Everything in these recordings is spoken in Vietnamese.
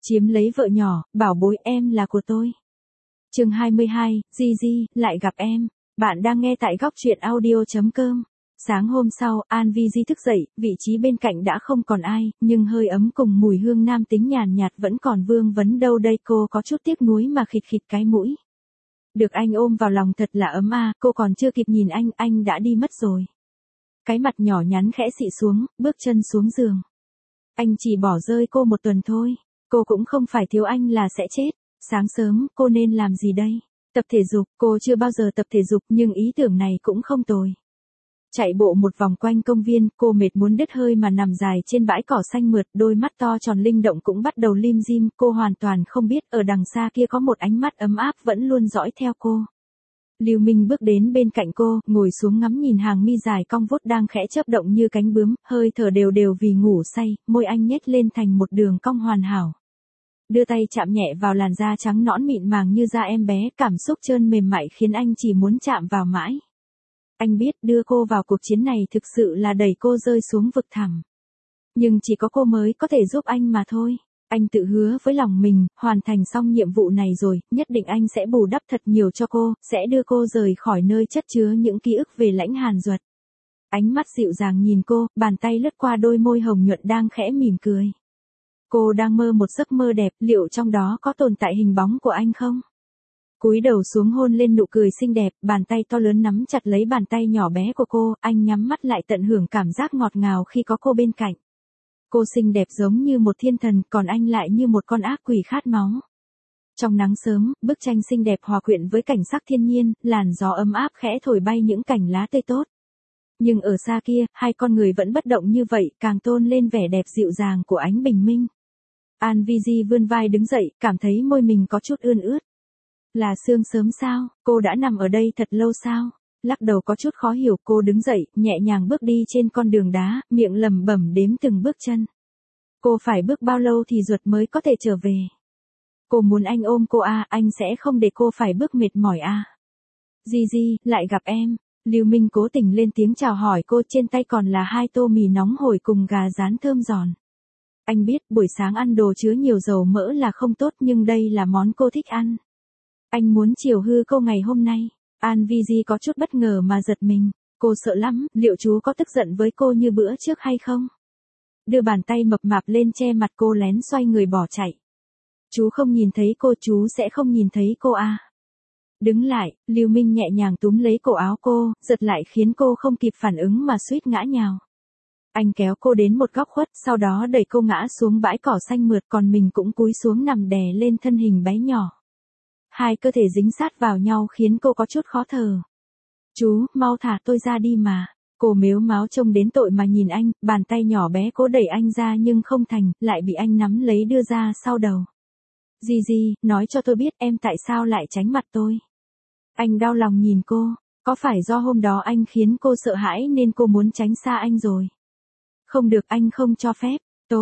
Chiếm lấy vợ nhỏ, bảo bối em là của tôi. Chương 22, Gigi, lại gặp em. Bạn đang nghe tại góc truyện audio.com. Sáng hôm sau, An Vigi thức dậy, vị trí bên cạnh đã không còn ai, nhưng hơi ấm cùng mùi hương nam tính nhàn nhạt vẫn còn vương vấn đâu đây, cô có chút tiếc nuối mà khịt khịt cái mũi. Được anh ôm vào lòng thật là ấm à, cô còn chưa kịp nhìn anh đã đi mất rồi. Cái mặt nhỏ nhắn khẽ xị xuống, bước chân xuống giường. Anh chỉ bỏ rơi cô một tuần thôi, cô cũng không phải thiếu anh là sẽ chết. Sáng sớm, cô nên làm gì đây? Tập thể dục, cô chưa bao giờ tập thể dục nhưng ý tưởng này cũng không tồi. Chạy bộ một vòng quanh công viên, cô mệt muốn đứt hơi mà nằm dài trên bãi cỏ xanh mượt, đôi mắt to tròn linh động cũng bắt đầu lim dim, cô hoàn toàn không biết ở đằng xa kia có một ánh mắt ấm áp vẫn luôn dõi theo cô. Lưu Minh bước đến bên cạnh cô, ngồi xuống ngắm nhìn hàng mi dài cong vút đang khẽ chớp động như cánh bướm, hơi thở đều đều vì ngủ say, môi anh nhếch lên thành một đường cong hoàn hảo. Đưa tay chạm nhẹ vào làn da trắng nõn mịn màng như da em bé, cảm xúc trơn mềm mại khiến anh chỉ muốn chạm vào mãi. Anh biết đưa cô vào cuộc chiến này thực sự là đẩy cô rơi xuống vực thẳm. Nhưng chỉ có cô mới có thể giúp anh mà thôi. Anh tự hứa với lòng mình, hoàn thành xong nhiệm vụ này rồi, nhất định anh sẽ bù đắp thật nhiều cho cô, sẽ đưa cô rời khỏi nơi chất chứa những ký ức về Lãnh Hàn Duật. Ánh mắt dịu dàng nhìn cô, bàn tay lướt qua đôi môi hồng nhuận đang khẽ mỉm cười. Cô đang mơ một giấc mơ đẹp, liệu trong đó có tồn tại hình bóng của anh không? Cúi đầu xuống hôn lên nụ cười xinh đẹp, bàn tay to lớn nắm chặt lấy bàn tay nhỏ bé của cô, anh nhắm mắt lại tận hưởng cảm giác ngọt ngào khi có cô bên cạnh. Cô xinh đẹp giống như một thiên thần, còn anh lại như một con ác quỷ khát máu. Trong nắng sớm, bức tranh xinh đẹp hòa quyện với cảnh sắc thiên nhiên, làn gió ấm áp khẽ thổi bay những cành lá tươi tốt. Nhưng ở xa kia, hai con người vẫn bất động như vậy, càng tôn lên vẻ đẹp dịu dàng của ánh bình minh. An Vigi vươn vai đứng dậy, cảm thấy môi mình có chút ươn ướt. Là sương sớm sao, cô đã nằm ở đây thật lâu sao? Lắc đầu có chút khó hiểu, cô đứng dậy, nhẹ nhàng bước đi trên con đường đá, miệng lẩm bẩm đếm từng bước chân. Cô phải bước bao lâu thì Duật mới có thể trở về? Cô muốn anh ôm cô à, anh sẽ không để cô phải bước mệt mỏi à? Gigi, lại gặp em. Lưu Minh cố tình lên tiếng chào hỏi cô, trên tay còn là 2 tô mì nóng hổi cùng gà rán thơm giòn. Anh biết buổi sáng ăn đồ chứa nhiều dầu mỡ là không tốt nhưng đây là món cô thích ăn. Anh muốn chiều hư cô ngày hôm nay. An Vigi có chút bất ngờ mà giật mình. Cô sợ lắm, liệu chú có tức giận với cô như bữa trước hay không? Đưa bàn tay mập mạp lên che mặt cô, lén xoay người bỏ chạy. Chú không nhìn thấy cô, chú sẽ không nhìn thấy cô à? Đứng lại, Lưu Minh nhẹ nhàng túm lấy cổ áo cô, giật lại khiến cô không kịp phản ứng mà suýt ngã nhào. Anh kéo cô đến một góc khuất, sau đó đẩy cô ngã xuống bãi cỏ xanh mượt, còn mình cũng cúi xuống nằm đè lên thân hình bé nhỏ. Hai cơ thể dính sát vào nhau khiến cô có chút khó thở. Chú, mau thả tôi ra đi mà. Cô mếu máo trông đến tội mà nhìn anh, bàn tay nhỏ bé cố đẩy anh ra nhưng không thành, lại bị anh nắm lấy đưa ra sau đầu. Gigi, nói cho tôi biết em tại sao lại tránh mặt tôi. Anh đau lòng nhìn cô, có phải do hôm đó anh khiến cô sợ hãi nên cô muốn tránh xa anh rồi? Không được, anh không cho phép.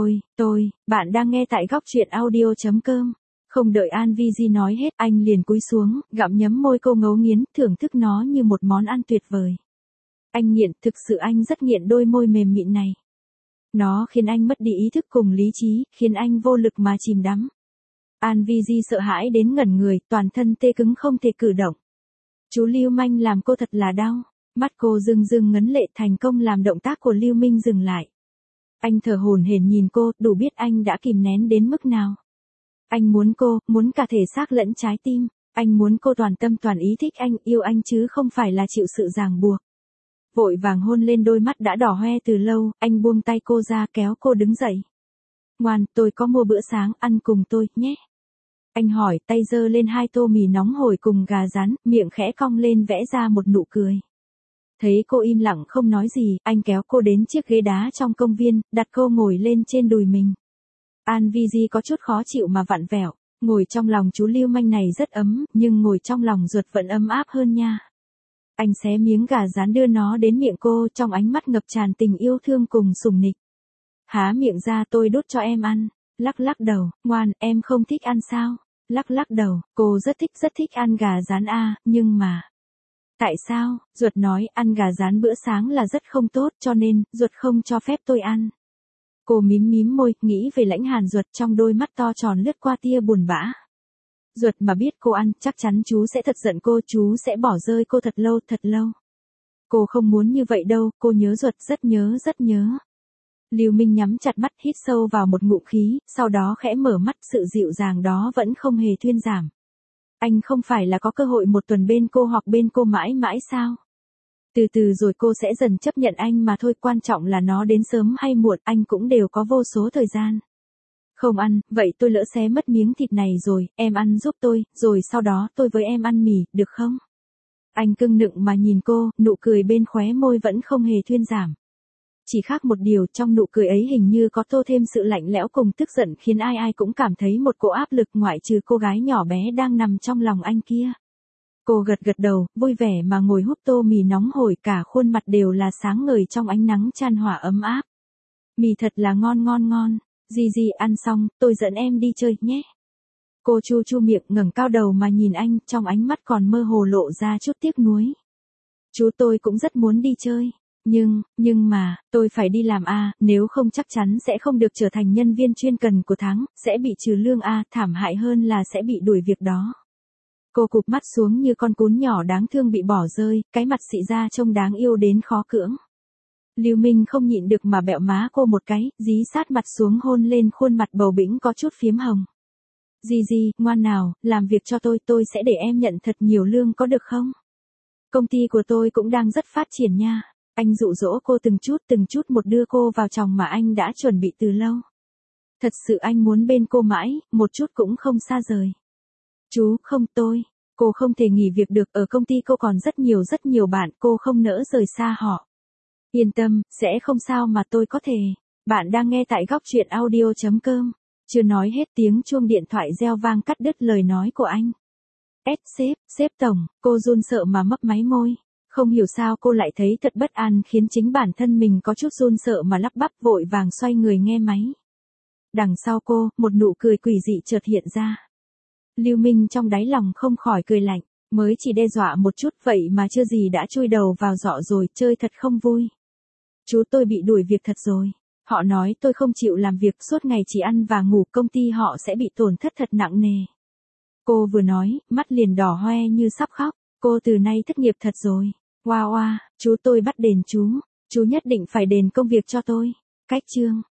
Bạn đang nghe tại góc truyện audio.com. Không đợi An Vigi nói hết, anh liền cúi xuống, gặm nhấm môi cô ngấu nghiến, thưởng thức nó như một món ăn tuyệt vời. Anh nghiện, thực sự anh rất nghiện đôi môi mềm mịn này. Nó khiến anh mất đi ý thức cùng lý trí, khiến anh vô lực mà chìm đắm. An Vigi sợ hãi đến ngẩn người, toàn thân tê cứng không thể cử động. Chú Lưu Manh làm cô thật là đau. Mắt cô rưng rưng ngấn lệ, thành công làm động tác của Lưu Minh dừng lại. Anh thở hổn hển nhìn cô, đủ biết anh đã kìm nén đến mức nào. Anh muốn cô, muốn cả thể xác lẫn trái tim. Anh muốn cô toàn tâm toàn ý thích anh, yêu anh chứ không phải là chịu sự ràng buộc. Vội vàng hôn lên đôi mắt đã đỏ hoe từ lâu, anh buông tay cô ra kéo cô đứng dậy. Ngoan, tôi có mua bữa sáng, ăn cùng tôi, nhé. Anh hỏi, tay giơ lên 2 tô mì nóng hổi cùng gà rán, miệng khẽ cong lên vẽ ra một nụ cười. Thấy cô im lặng không nói gì, anh kéo cô đến chiếc ghế đá trong công viên, đặt cô ngồi lên trên đùi mình. An Vigi có chút khó chịu mà vặn vẹo, ngồi trong lòng chú Lưu Manh này rất ấm, nhưng ngồi trong lòng Duật vẫn ấm áp hơn nha. Anh xé miếng gà rán đưa nó đến miệng cô, trong ánh mắt ngập tràn tình yêu thương cùng sủng nịch. Há miệng ra, tôi đút cho em ăn. Lắc đầu, ngoan, em không thích ăn sao? Lắc đầu, cô rất thích ăn gà rán à, nhưng mà... Tại sao? Duật nói, ăn gà rán bữa sáng là rất không tốt, cho nên, Duật không cho phép tôi ăn. Cô mím mím môi, nghĩ về Lãnh Hàn Duật, trong đôi mắt to tròn lướt qua tia buồn bã. Duật mà biết cô ăn, chắc chắn chú sẽ thật giận cô, chú sẽ bỏ rơi cô thật lâu, thật lâu. Cô không muốn như vậy đâu, cô nhớ Duật, rất nhớ, rất nhớ. Lưu Minh nhắm chặt mắt, hít sâu vào một ngụm khí, sau đó khẽ mở mắt, sự dịu dàng đó vẫn không hề thuyên giảm. Anh không phải là có cơ hội một tuần bên cô hoặc bên cô mãi mãi sao? Từ từ rồi cô sẽ dần chấp nhận anh mà thôi, quan trọng là nó đến sớm hay muộn, anh cũng đều có vô số thời gian. Không ăn, vậy tôi lỡ xé mất miếng thịt này rồi, em ăn giúp tôi, rồi sau đó tôi với em ăn mì, được không? Anh cưng nựng mà nhìn cô, nụ cười bên khóe môi vẫn không hề thuyên giảm. Chỉ khác một điều, trong nụ cười ấy hình như có tô thêm sự lạnh lẽo cùng tức giận, khiến ai ai cũng cảm thấy một cỗ áp lực, ngoại trừ cô gái nhỏ bé đang nằm trong lòng anh kia. Cô gật gật đầu, vui vẻ mà ngồi húp tô mì nóng hổi, cả khuôn mặt đều là sáng ngời trong ánh nắng chan hòa ấm áp. Mì thật là ngon ngon ngon. Gigi ăn xong, tôi dẫn em đi chơi nhé. Cô chu chu miệng, ngẩng cao đầu mà nhìn anh, trong ánh mắt còn mơ hồ lộ ra chút tiếc nuối. Chú tôi cũng rất muốn đi chơi. Nhưng mà, tôi phải đi làm a, nếu không chắc chắn sẽ không được trở thành nhân viên chuyên cần của tháng, sẽ bị trừ lương a, thảm hại hơn là sẽ bị đuổi việc đó. Cô cụp mắt xuống như con cún nhỏ đáng thương bị bỏ rơi, cái mặt xị ra trông đáng yêu đến khó cưỡng. Lưu Minh không nhịn được mà bẹo má cô một cái, dí sát mặt xuống hôn lên khuôn mặt bầu bĩnh có chút phiếm hồng. Gigi, ngoan nào, làm việc cho tôi sẽ để em nhận thật nhiều lương có được không? Công ty của tôi cũng đang rất phát triển nha. Anh dụ dỗ cô từng chút một đưa cô vào chồng mà anh đã chuẩn bị từ lâu. Thật sự anh muốn bên cô mãi, một chút cũng không xa rời. Chú, không cô không thể nghỉ việc được, ở công ty cô còn rất nhiều bạn, cô không nỡ rời xa họ. Yên tâm, sẽ không sao mà tôi có thể. Bạn đang nghe tại góc truyện audio.com. Chưa nói hết tiếng chuông điện thoại reo vang cắt đứt lời nói của anh. Sếp tổng, cô run sợ mà mấp máy môi. Không hiểu sao cô lại thấy thật bất an, khiến chính bản thân mình có chút run sợ mà lắp bắp, vội vàng xoay người nghe máy. Đằng sau cô, một nụ cười quỷ dị chợt hiện ra. Lưu Minh trong đáy lòng không khỏi cười lạnh, mới chỉ đe dọa một chút vậy mà chưa gì đã chui đầu vào giọ rồi, chơi thật không vui. Chú tôi bị đuổi việc thật rồi. Họ nói tôi không chịu làm việc, suốt ngày chỉ ăn và ngủ, công ty họ sẽ bị tổn thất thật nặng nề. Cô vừa nói, mắt liền đỏ hoe như sắp khóc. Cô từ nay thất nghiệp thật rồi. Wow, chú tôi bắt đền chú nhất định phải đền công việc cho tôi. Cách chương.